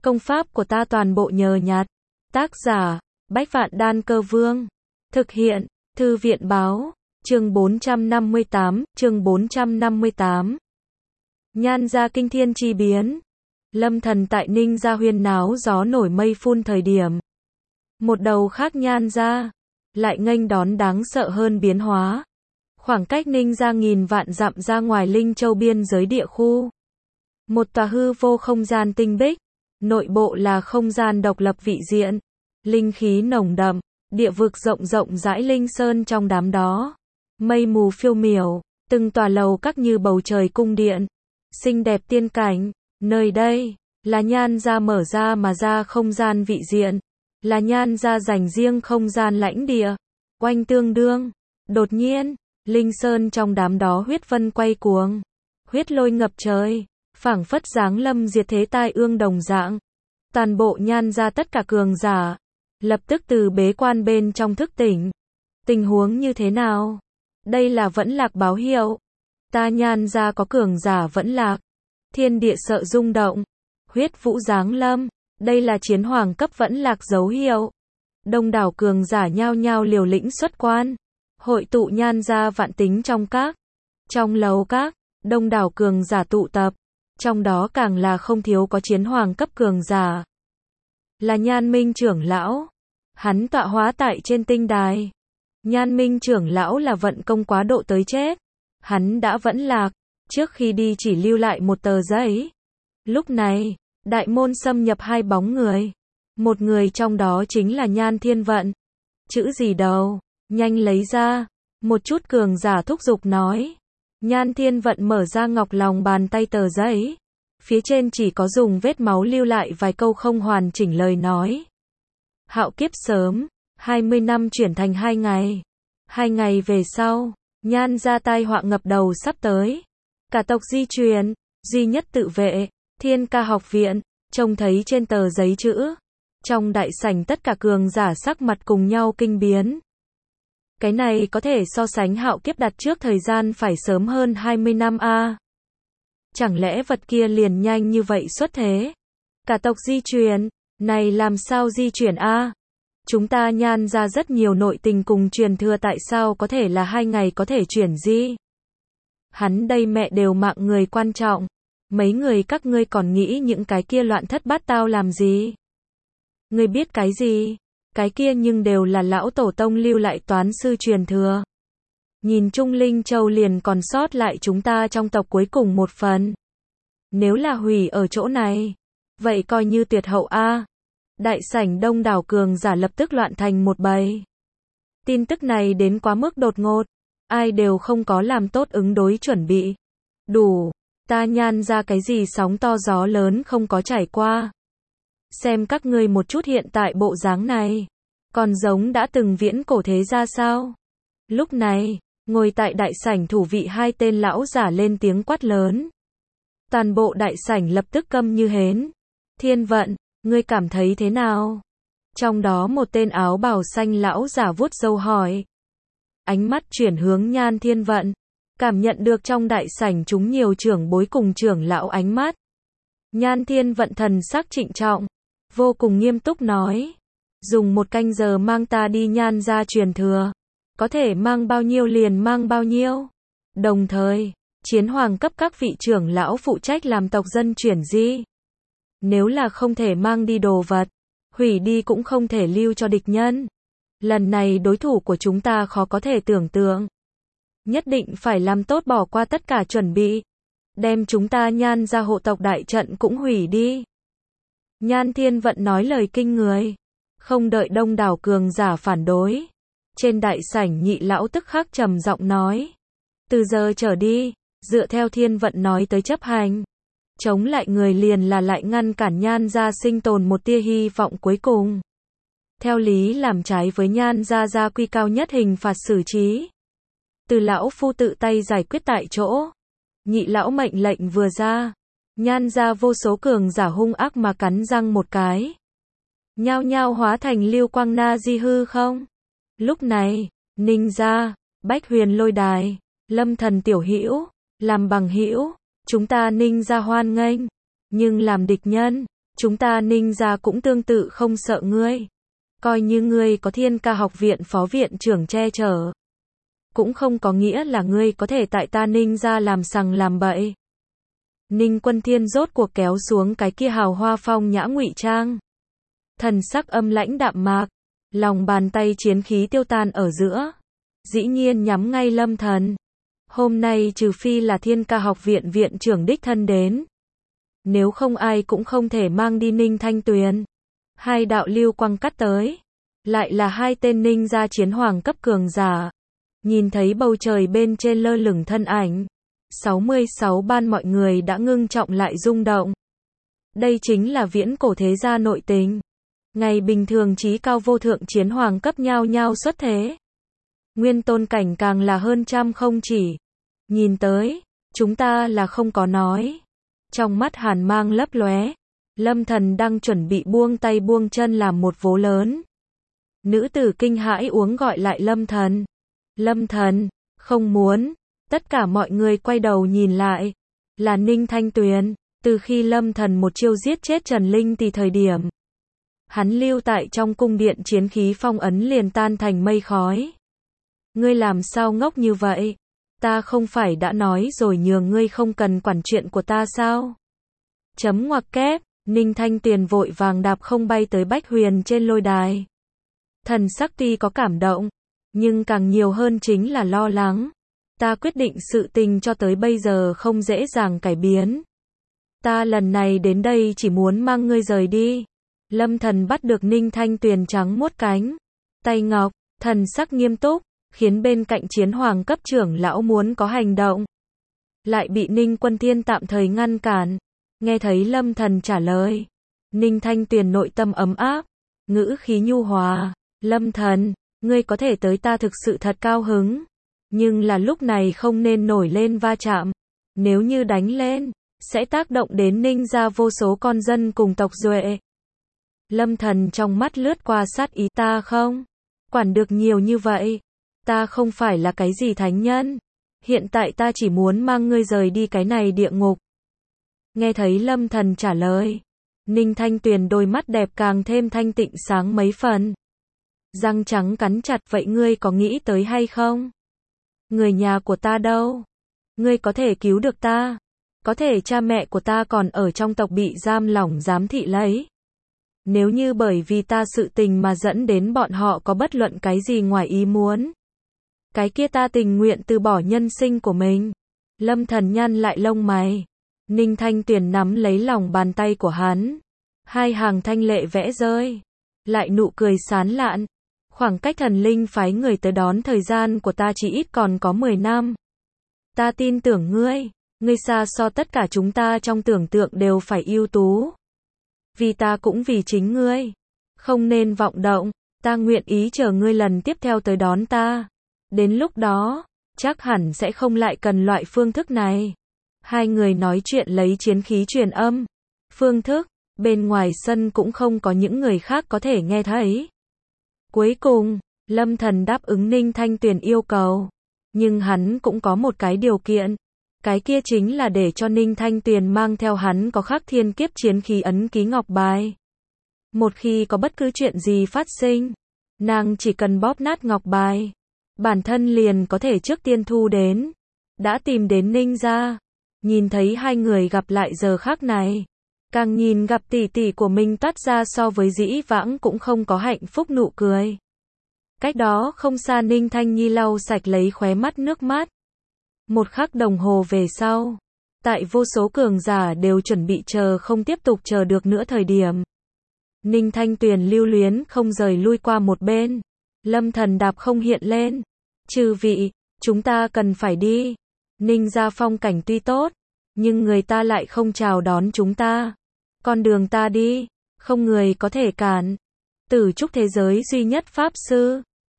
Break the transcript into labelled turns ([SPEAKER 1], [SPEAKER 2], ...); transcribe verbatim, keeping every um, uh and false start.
[SPEAKER 1] Công pháp của ta toàn bộ nhờ nhặt. Tác giả, Bách Vạn Đan Cơ Vương. Thực hiện, Thư viện báo, chương bốn trăm năm mươi tám, chương bốn trăm năm mươi tám. Nhan gia kinh thiên chi biến. Lâm thần tại Ninh gia huyên náo gió nổi mây phun thời điểm. Một đầu khác nhan gia, lại nghênh đón đáng sợ hơn biến hóa. Khoảng cách Ninh gia nghìn vạn dặm ra ngoài Linh Châu biên giới địa khu. Một tòa hư vô không gian tinh bích, nội bộ là không gian độc lập vị diện, linh khí nồng đậm, địa vực rộng rộng rãi linh sơn trong đám đó. Mây mù phiêu miểu, từng tòa lầu các như bầu trời cung điện, xinh đẹp tiên cảnh, nơi đây là nhan gia mở ra mà ra không gian vị diện, là nhan gia dành riêng không gian lãnh địa. Oanh tương đương, đột nhiên, linh sơn trong đám đó huyết vân quay cuồng, huyết lôi ngập trời, phảng phất giáng lâm diệt thế tai ương đồng dạng. Toàn bộ nhan gia tất cả cường giả, lập tức từ bế quan bên trong thức tỉnh. Tình huống như thế nào? Đây là vẫn lạc báo hiệu. Ta nhan gia có cường giả vẫn lạc. Thiên địa sợ rung động. Huyết vũ giáng lâm. Đây là chiến hoàng cấp vẫn lạc dấu hiệu. Đông đảo cường giả nhao nhao liều lĩnh xuất quan. Hội tụ nhan gia vạn tính trong các. Trong lầu các, đông đảo cường giả tụ tập. Trong đó càng là không thiếu có chiến hoàng cấp cường giả. Là Nhan Minh trưởng lão. Hắn tọa hóa tại trên tinh đài. Nhan Minh trưởng lão là vận công quá độ tới chết. Hắn đã vẫn lạc. Trước khi đi chỉ lưu lại một tờ giấy. Lúc này, đại môn xâm nhập hai bóng người. Một người trong đó chính là Nhan Thiên Vận. Chữ gì đâu? Nhanh lấy ra. Một chút cường giả thúc giục nói. Nhan Thiên Vận mở ra ngọc lòng bàn tay tờ giấy. Phía trên chỉ có dùng vết máu lưu lại vài câu không hoàn chỉnh lời nói. Hạo kiếp sớm, hai mươi năm chuyển thành hai ngày. Hai ngày về sau, nhan gia tai họa ngập đầu sắp tới. Cả tộc di truyền, duy nhất tự vệ, Thiên Ca học viện, trông thấy trên tờ giấy chữ. Trong đại sảnh tất cả cường giả sắc mặt cùng nhau kinh biến. Cái này có thể so sánh hạo kiếp đặt trước thời gian phải sớm hơn hai mươi năm a. À. Chẳng lẽ vật kia liền nhanh như vậy xuất thế? Cả tộc di truyền, này làm sao di chuyển a? À? Chúng ta nhan ra rất nhiều nội tình cùng truyền thừa tại sao có thể là hai ngày có thể chuyển di? Hắn đây mẹ đều mạng người quan trọng. Mấy người các ngươi còn nghĩ những cái kia loạn thất bát tao làm gì? Ngươi biết cái gì? Cái kia nhưng đều là lão tổ tông lưu lại toán sư truyền thừa. Nhìn chung Linh Châu liền còn sót lại chúng ta trong tộc cuối cùng một phần. Nếu là hủy ở chỗ này, vậy coi như tuyệt hậu a. À. Đại sảnh đông đảo cường giả lập tức loạn thành một bầy. Tin tức này đến quá mức đột ngột, ai đều không có làm tốt ứng đối chuẩn bị. Đủ, ta nhan ra cái gì sóng to gió lớn không có trải qua. Xem các ngươi một chút hiện tại bộ dáng này, còn giống đã từng viễn cổ thế ra sao? Lúc này, ngồi tại đại sảnh thủ vị hai tên lão giả lên tiếng quát lớn. Toàn bộ đại sảnh lập tức câm như hến. Thiên Vận, ngươi cảm thấy thế nào? Trong đó một tên áo bào xanh lão giả vuốt râu hỏi. Ánh mắt chuyển hướng Nhan Thiên Vận, cảm nhận được trong đại sảnh chúng nhiều trưởng bối cùng trưởng lão ánh mắt. Nhan Thiên Vận thần sắc trịnh trọng, vô cùng nghiêm túc nói. Dùng một canh giờ mang ta đi nhan gia truyền thừa. Có thể mang bao nhiêu liền mang bao nhiêu. Đồng thời, chiến hoàng cấp các vị trưởng lão phụ trách làm tộc dân chuyển di. Nếu là không thể mang đi đồ vật, hủy đi cũng không thể lưu cho địch nhân. Lần này đối thủ của chúng ta khó có thể tưởng tượng. Nhất định phải làm tốt bỏ qua tất cả chuẩn bị. Đem chúng ta nhan ra hộ tộc đại trận cũng hủy đi. Nhan Thiên Vận nói lời kinh người. Không đợi đông đảo cường giả phản đối. Trên đại sảnh nhị lão tức khắc trầm giọng nói. Từ giờ trở đi, dựa theo Thiên Vận nói tới chấp hành. Chống lại người liền là lại ngăn cản nhan gia sinh tồn một tia hy vọng cuối cùng. Theo lý làm trái với nhan gia gia quy cao nhất hình phạt xử trí. Từ lão phu tự tay giải quyết tại chỗ. Nhị lão mệnh lệnh vừa ra. Nhan gia vô số cường giả hung ác mà cắn răng một cái. Nhao nhao hóa thành lưu quang na di hư không? Lúc này, Ninh gia, Bách Huyền Lôi Đài, Lâm Thần tiểu hữu, làm bằng hữu, chúng ta Ninh gia hoan nghênh, nhưng làm địch nhân, Chúng ta Ninh gia cũng tương tự không sợ ngươi. Coi như ngươi có Thiên Ca học viện phó viện trưởng che chở, cũng không có nghĩa là ngươi có thể tại ta Ninh gia làm sằng làm bậy. Ninh Quân Thiên rốt cuộc kéo xuống cái kia hào hoa phong nhã ngụy trang. Thần sắc âm lãnh đạm mạc, lòng bàn tay chiến khí tiêu tan ở giữa. Dĩ nhiên nhắm ngay Lâm Thần. Hôm nay trừ phi là Thiên Ca học viện viện trưởng đích thân đến. Nếu không ai cũng không thể mang đi Ninh Thanh Tuyền. Hai đạo lưu quang cắt tới. Lại là hai tên Ninh gia chiến hoàng cấp cường giả. Nhìn thấy bầu trời bên trên lơ lửng thân ảnh. sáu mươi sáu ban mọi người đã ngưng trọng lại rung động. Đây chính là viễn cổ thế gia nội tình. Ngày bình thường chí cao vô thượng chiến hoàng cấp nhau nhau xuất thế. Nguyên tôn cảnh càng là hơn trăm không chỉ. Nhìn tới, chúng ta là không có nói. Trong mắt hàn mang lấp lóe, Lâm Thần đang chuẩn bị buông tay buông chân làm một vố lớn. Nữ tử kinh hãi uống gọi lại Lâm Thần. Lâm Thần, không muốn. Tất cả mọi người quay đầu nhìn lại. Là Ninh Thanh Tuyền. Từ khi Lâm Thần một chiêu giết chết Trần Linh thì thời điểm hắn lưu tại trong cung điện chiến khí phong ấn liền tan thành mây khói. Ngươi làm sao ngốc như vậy? Ta không phải đã nói rồi nhường ngươi không cần quản chuyện của ta sao? Chấm ngoặc kép, Ninh Thanh Tuyền vội vàng đạp không bay tới Bách Huyền trên lôi đài. Thần sắc tuy có cảm động, nhưng càng nhiều hơn chính là lo lắng. Ta quyết định sự tình cho tới bây giờ không dễ dàng cải biến. Ta lần này đến đây chỉ muốn mang ngươi rời đi. Lâm Thần bắt được Ninh Thanh Tuyền trắng muốt cánh tay ngọc, thần sắc nghiêm túc, khiến bên cạnh chiến hoàng cấp trưởng lão muốn có hành động. Lại bị Ninh Quân Thiên tạm thời ngăn cản. Nghe thấy Lâm Thần trả lời, Ninh Thanh Tuyền nội tâm ấm áp, ngữ khí nhu hòa. Lâm Thần, ngươi có thể tới ta thực sự thật cao hứng. Nhưng là lúc này không nên nổi lên va chạm. Nếu như đánh lên, sẽ tác động đến Ninh gia vô số con dân cùng tộc duệ. Lâm Thần trong mắt lướt qua sát ý. Ta không quản được nhiều như vậy. Ta không phải là cái gì thánh nhân. Hiện tại ta chỉ muốn mang ngươi rời đi cái này địa ngục. Nghe thấy Lâm Thần trả lời, Ninh Thanh Tuyền đôi mắt đẹp càng thêm thanh tịnh sáng mấy phần. Răng trắng cắn chặt. Vậy ngươi có nghĩ tới hay không? Người nhà của ta đâu? Ngươi có thể cứu được ta? Có thể cha mẹ của ta còn ở trong tộc bị giam lỏng giám thị lấy. Nếu như bởi vì ta sự tình mà dẫn đến bọn họ có bất luận cái gì ngoài ý muốn, cái kia ta tình nguyện từ bỏ nhân sinh của mình. Lâm Thần nhăn lại lông mày. Ninh Thanh Tuyền nắm lấy lòng bàn tay của hắn. Hai hàng thanh lệ vẽ rơi. Lại nụ cười sán lạn. Khoảng cách thần linh phái người tới đón thời gian của ta chỉ ít còn có mười năm. Ta tin tưởng ngươi. Ngươi xa so tất cả chúng ta trong tưởng tượng đều phải ưu tú. Vì ta cũng vì chính ngươi. Không nên vọng động. Ta nguyện ý chờ ngươi lần tiếp theo tới đón ta. Đến lúc đó, chắc hẳn sẽ không lại cần loại phương thức này. Hai người nói chuyện lấy chiến khí truyền âm. Phương thức, bên ngoài sân cũng không có những người khác có thể nghe thấy. Cuối cùng, Lâm Thần đáp ứng Ninh Thanh Tuyền yêu cầu. Nhưng hắn cũng có một cái điều kiện. Cái kia chính là để cho Ninh Thanh Tuyền mang theo hắn có khắc thiên kiếp chiến khí ấn ký ngọc bài. Một khi có bất cứ chuyện gì phát sinh, nàng chỉ cần bóp nát ngọc bài, bản thân liền có thể trước tiên thu đến. Đã tìm đến Ninh gia. Nhìn thấy hai người gặp lại giờ khắc này, càng nhìn gặp tỷ tỷ của mình toát ra so với dĩ vãng cũng không có hạnh phúc nụ cười. Cách đó không xa Ninh Thanh Nhi lau sạch lấy khóe mắt nước mắt. Một khắc đồng hồ về sau, tại vô số cường giả đều chuẩn bị chờ không tiếp tục chờ được nữa thời điểm, Ninh Thanh Tuyền lưu luyến không rời lui qua một bên. Lâm Thần đạp không hiện lên. Chư vị, chúng ta cần phải đi. Ninh gia phong cảnh tuy tốt, nhưng người ta lại không chào đón chúng ta. Con đường ta đi, không người có thể cản. Tử trúc thế giới duy nhất pháp sư.